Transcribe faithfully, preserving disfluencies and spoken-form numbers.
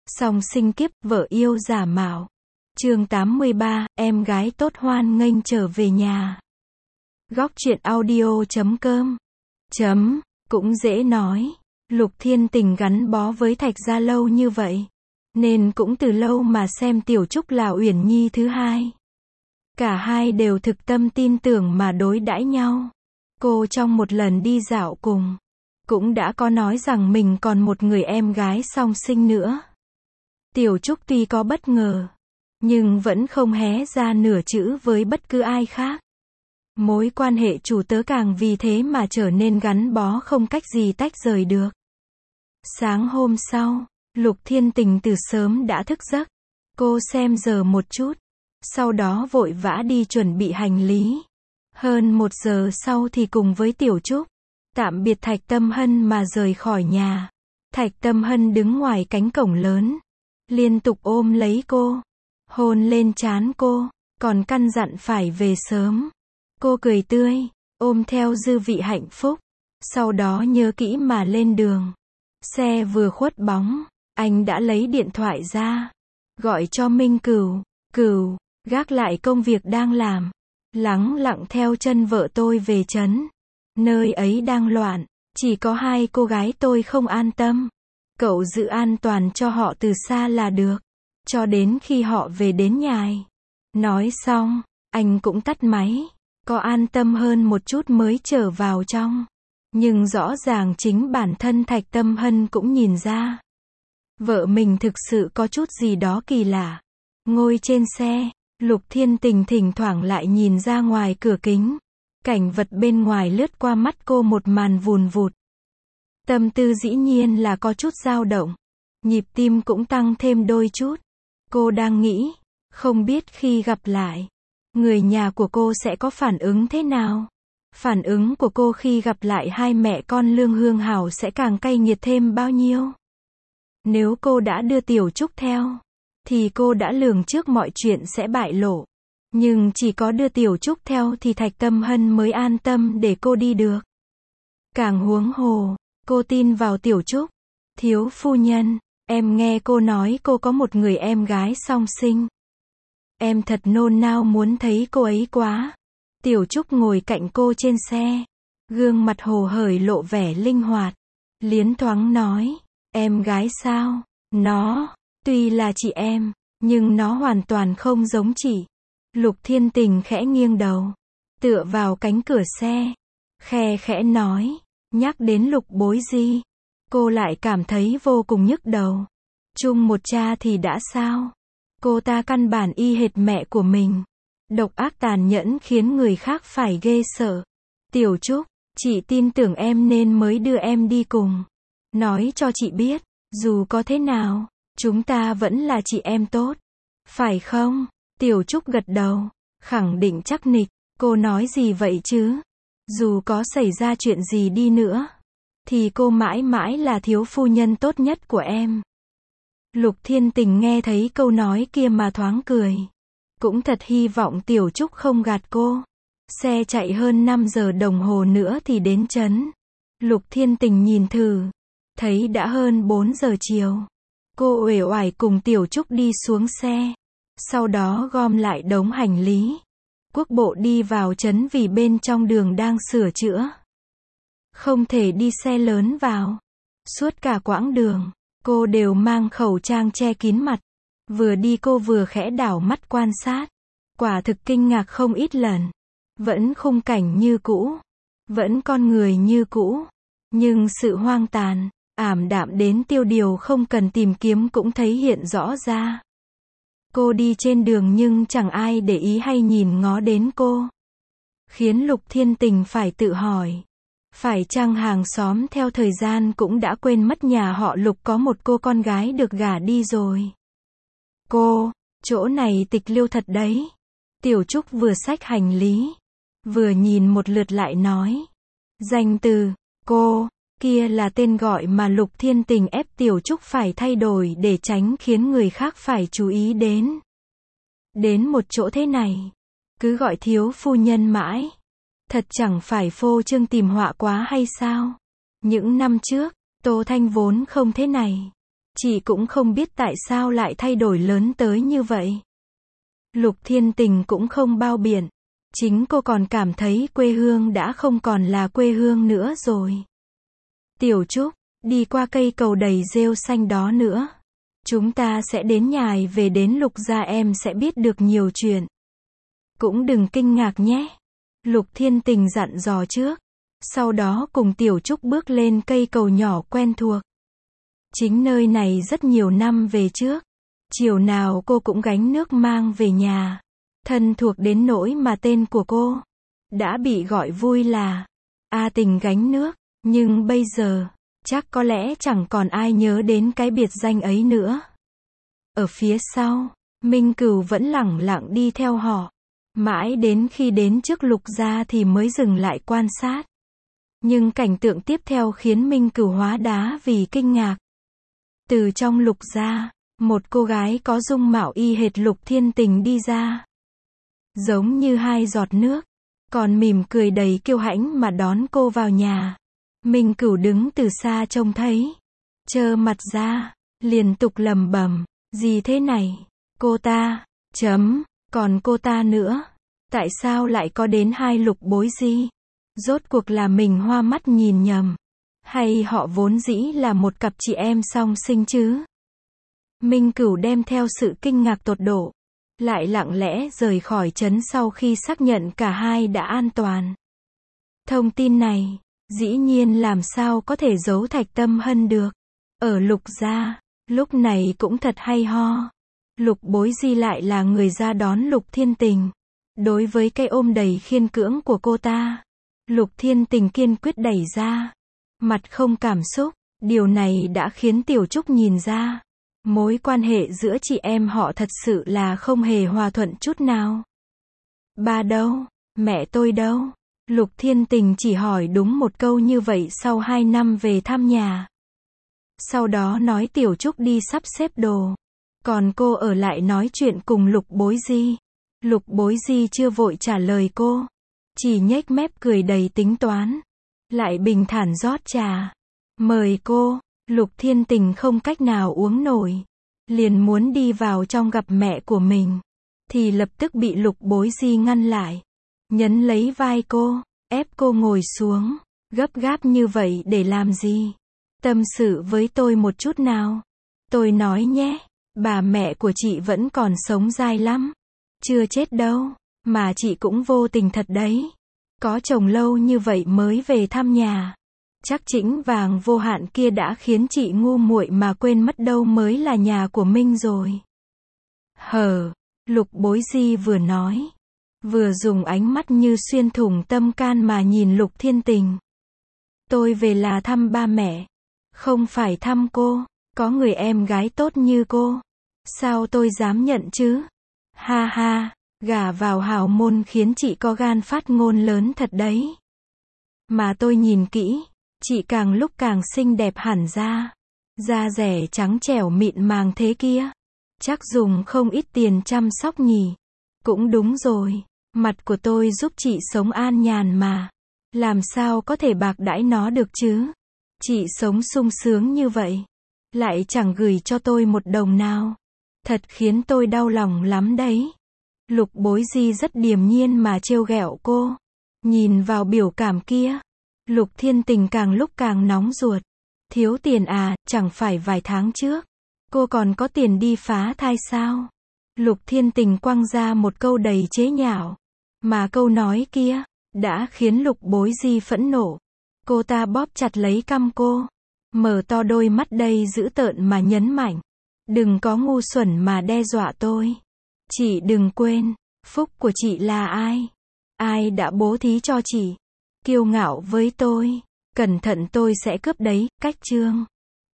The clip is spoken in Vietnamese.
Song sinh kiếp, vợ yêu giả mạo. Chương tám mươi ba, em gái tốt hoan nghênh trở về nhà. Góc truyện audio chấm com. Chấm, cũng dễ nói. Lục Thiên Tình gắn bó với Thạch Gia lâu như vậy, nên cũng từ lâu mà xem Tiểu Trúc là Uyển Nhi thứ hai. Cả hai đều thực tâm tin tưởng mà đối đãi nhau. Cô trong một lần đi dạo cùng, cũng đã có nói rằng mình còn một người em gái song sinh nữa. Tiểu Trúc tuy có bất ngờ, nhưng vẫn không hé ra nửa chữ với bất cứ ai khác. Mối quan hệ chủ tớ càng vì thế mà trở nên gắn bó không cách gì tách rời được. Sáng hôm sau, Lục Thiên Tình từ sớm đã thức giấc. Cô xem giờ một chút, sau đó vội vã đi chuẩn bị hành lý. Hơn một giờ sau thì cùng với Tiểu Trúc tạm biệt Thạch Tâm Hân mà rời khỏi nhà. Thạch Tâm Hân đứng ngoài cánh cổng lớn, liên tục ôm lấy cô, hôn lên trán cô, còn căn dặn phải về sớm. Cô cười tươi, ôm theo dư vị hạnh phúc, sau đó nhớ kỹ mà lên đường. Xe vừa khuất bóng, anh đã lấy điện thoại ra, gọi cho Minh Cửu. Cửu, gác lại công việc đang làm, lắng lặng theo chân vợ tôi về trấn. Nơi ấy đang loạn, chỉ có hai cô gái tôi không an tâm. Cậu giữ an toàn cho họ từ xa là được, cho đến khi họ về đến nhà. Nói xong, anh cũng tắt máy, có an tâm hơn một chút mới trở vào trong. Nhưng rõ ràng chính bản thân Thạch Tâm Hân cũng nhìn ra, vợ mình thực sự có chút gì đó kỳ lạ. Ngồi trên xe, Lục Thiên Tình thỉnh thoảng lại nhìn ra ngoài cửa kính. Cảnh vật bên ngoài lướt qua mắt cô một màn vùn vụt. Tâm tư dĩ nhiên là có chút dao động. Nhịp tim cũng tăng thêm đôi chút. Cô đang nghĩ, không biết khi gặp lại, người nhà của cô sẽ có phản ứng thế nào? Phản ứng của cô khi gặp lại hai mẹ con Lương Hương Hảo sẽ càng cay nghiệt thêm bao nhiêu? Nếu cô đã đưa Tiểu Trúc theo, thì cô đã lường trước mọi chuyện sẽ bại lộ. Nhưng chỉ có đưa Tiểu Trúc theo thì Thạch Tâm Hân mới an tâm để cô đi được. Càng huống hồ, cô tin vào Tiểu Trúc. Thiếu phu nhân, em nghe cô nói cô có một người em gái song sinh. Em thật nôn nao muốn thấy cô ấy quá. Tiểu Trúc ngồi cạnh cô trên xe, gương mặt hồ hởi lộ vẻ linh hoạt. Liến thoáng nói, em gái sao? Nó, tuy là chị em, nhưng nó hoàn toàn không giống chị. Lục Thiên Tình khẽ nghiêng đầu, tựa vào cánh cửa xe, khe khẽ nói, nhắc đến Lục Bối Di, cô lại cảm thấy vô cùng nhức đầu. Chung một cha thì đã sao? Cô ta căn bản y hệt mẹ của mình. Độc ác tàn nhẫn khiến người khác phải ghê sợ. Tiểu Trúc, chị tin tưởng em nên mới đưa em đi cùng. Nói cho chị biết, dù có thế nào, chúng ta vẫn là chị em tốt. Phải không? Tiểu Trúc gật đầu, khẳng định chắc nịch. Cô nói gì vậy chứ? Dù có xảy ra chuyện gì đi nữa, thì cô mãi mãi là thiếu phu nhân tốt nhất của em. Lục Thiên Tình nghe thấy câu nói kia mà thoáng cười. Cũng thật hy vọng Tiểu Trúc không gạt cô. Xe chạy hơn năm giờ đồng hồ nữa thì đến trấn. Lục Thiên Tình nhìn thử, thấy đã hơn bốn giờ chiều. Cô uể oải cùng Tiểu Trúc đi xuống xe, sau đó gom lại đống hành lý, quốc bộ đi vào trấn vì bên trong đường đang sửa chữa. Không thể đi xe lớn vào. Suốt cả quãng đường, cô đều mang khẩu trang che kín mặt. Vừa đi cô vừa khẽ đảo mắt quan sát. Quả thực kinh ngạc không ít lần. Vẫn khung cảnh như cũ, vẫn con người như cũ, nhưng sự hoang tàn, ảm đạm đến tiêu điều không cần tìm kiếm cũng thấy hiện rõ ra. Cô đi trên đường nhưng chẳng ai để ý hay nhìn ngó đến cô, khiến Lục Thiên Tình phải tự hỏi, phải chăng hàng xóm theo thời gian cũng đã quên mất nhà họ Lục có một cô con gái được gả đi rồi. Cô, chỗ này tịch liêu thật đấy. Tiểu Trúc vừa xách hành lý, vừa nhìn một lượt lại nói, danh từ cô kia là tên gọi mà Lục Thiên Tình ép Tiểu Trúc phải thay đổi để tránh khiến người khác phải chú ý đến. Đến một chỗ thế này, cứ gọi thiếu phu nhân mãi, thật chẳng phải phô trương tìm họa quá hay sao? Những năm trước, Tô Thanh vốn không thế này. Chị cũng không biết tại sao lại thay đổi lớn tới như vậy. Lục Thiên Tình cũng không bao biện. Chính cô còn cảm thấy quê hương đã không còn là quê hương nữa rồi. Tiểu Trúc, đi qua cây cầu đầy rêu xanh đó nữa. Chúng ta sẽ đến nhài về đến Lục gia em sẽ biết được nhiều chuyện. Cũng đừng kinh ngạc nhé. Lục Thiên Tình dặn dò trước. Sau đó cùng Tiểu Trúc bước lên cây cầu nhỏ quen thuộc. Chính nơi này rất nhiều năm về trước. Chiều nào cô cũng gánh nước mang về nhà. Thân thuộc đến nỗi mà tên của cô đã bị gọi vui là A Tình gánh nước. Nhưng bây giờ, chắc có lẽ chẳng còn ai nhớ đến cái biệt danh ấy nữa. Ở phía sau, Minh Cửu vẫn lẳng lặng đi theo họ. Mãi đến khi đến trước Lục gia thì mới dừng lại quan sát. Nhưng cảnh tượng tiếp theo khiến Minh Cửu hóa đá vì kinh ngạc. Từ trong Lục gia, một cô gái có dung mạo y hệt Lục Thiên Tình đi ra. Giống như hai giọt nước, còn mỉm cười đầy kiêu hãnh mà đón cô vào nhà. Minh Cửu đứng từ xa trông thấy, trơ mặt ra, liên tục lẩm bẩm, gì thế này, cô ta, chấm, còn cô ta nữa, tại sao lại có đến hai Lục Bối Di? Rốt cuộc là mình hoa mắt nhìn nhầm, hay họ vốn dĩ là một cặp chị em song sinh chứ? Minh Cửu đem theo sự kinh ngạc tột độ, lại lặng lẽ rời khỏi trấn sau khi xác nhận cả hai đã an toàn. Thông tin này, dĩ nhiên làm sao có thể giấu Thạch Tâm Hân được. Ở Lục gia, lúc này cũng thật hay ho. Lục Bối Di lại là người ra đón Lục Thiên Tình. Đối với cái ôm đầy khiên cưỡng của cô ta, Lục Thiên Tình kiên quyết đẩy ra. Mặt không cảm xúc, điều này đã khiến Tiểu Trúc nhìn ra. Mối quan hệ giữa chị em họ thật sự là không hề hòa thuận chút nào. Ba đâu? Mẹ tôi đâu? Lục Thiên Tình chỉ hỏi đúng một câu như vậy sau hai năm về thăm nhà. Sau đó nói Tiểu Trúc đi sắp xếp đồ. Còn cô ở lại nói chuyện cùng Lục Bối Di. Lục Bối Di chưa vội trả lời cô. Chỉ nhếch mép cười đầy tính toán. Lại bình thản rót trà. Mời cô. Lục Thiên Tình không cách nào uống nổi. Liền muốn đi vào trong gặp mẹ của mình. Thì lập tức bị Lục Bối Di ngăn lại. Nhấn lấy vai cô, ép cô ngồi xuống. Gấp gáp như vậy để làm gì? Tâm sự với tôi một chút nào. Tôi nói nhé, bà mẹ của chị vẫn còn sống dai lắm. Chưa chết đâu, mà chị cũng vô tình thật đấy. Có chồng lâu như vậy mới về thăm nhà. Chắc chĩnh vàng vô hạn kia đã khiến chị ngu muội mà quên mất đâu mới là nhà của Minh rồi. Hờ, Lục Bối Di vừa nói, vừa dùng ánh mắt như xuyên thủng tâm can mà nhìn Lục Thiên Tình. Tôi về là thăm ba mẹ, không phải thăm cô. Có người em gái tốt như cô, sao tôi dám nhận chứ? Ha ha, gả vào hào môn khiến chị có gan phát ngôn lớn thật đấy. Mà tôi nhìn kỹ, chị càng lúc càng xinh đẹp hẳn ra. Da rẻ trắng trẻo mịn màng thế kia. Chắc dùng không ít tiền chăm sóc nhỉ. Cũng đúng rồi, mặt của tôi giúp chị sống an nhàn mà. Làm sao có thể bạc đãi nó được chứ? Chị sống sung sướng như vậy, lại chẳng gửi cho tôi một đồng nào. Thật khiến tôi đau lòng lắm đấy. Lục Bối Di rất điềm nhiên mà trêu ghẹo cô. Nhìn vào biểu cảm kia, Lục Thiên Tình càng lúc càng nóng ruột. Thiếu tiền à, chẳng phải vài tháng trước cô còn có tiền đi phá thai sao? Lục Thiên Tình quăng ra một câu đầy chế nhạo. Mà câu nói kia đã khiến Lục Bối Di phẫn nộ. Cô ta bóp chặt lấy cằm cô, mở to đôi mắt đầy dữ tợn mà nhấn mạnh. Đừng có ngu xuẩn mà đe dọa tôi. Chị đừng quên, phúc của chị là ai? Ai đã bố thí cho chị? Kiêu ngạo với tôi, cẩn thận tôi sẽ cướp đấy. Cách chương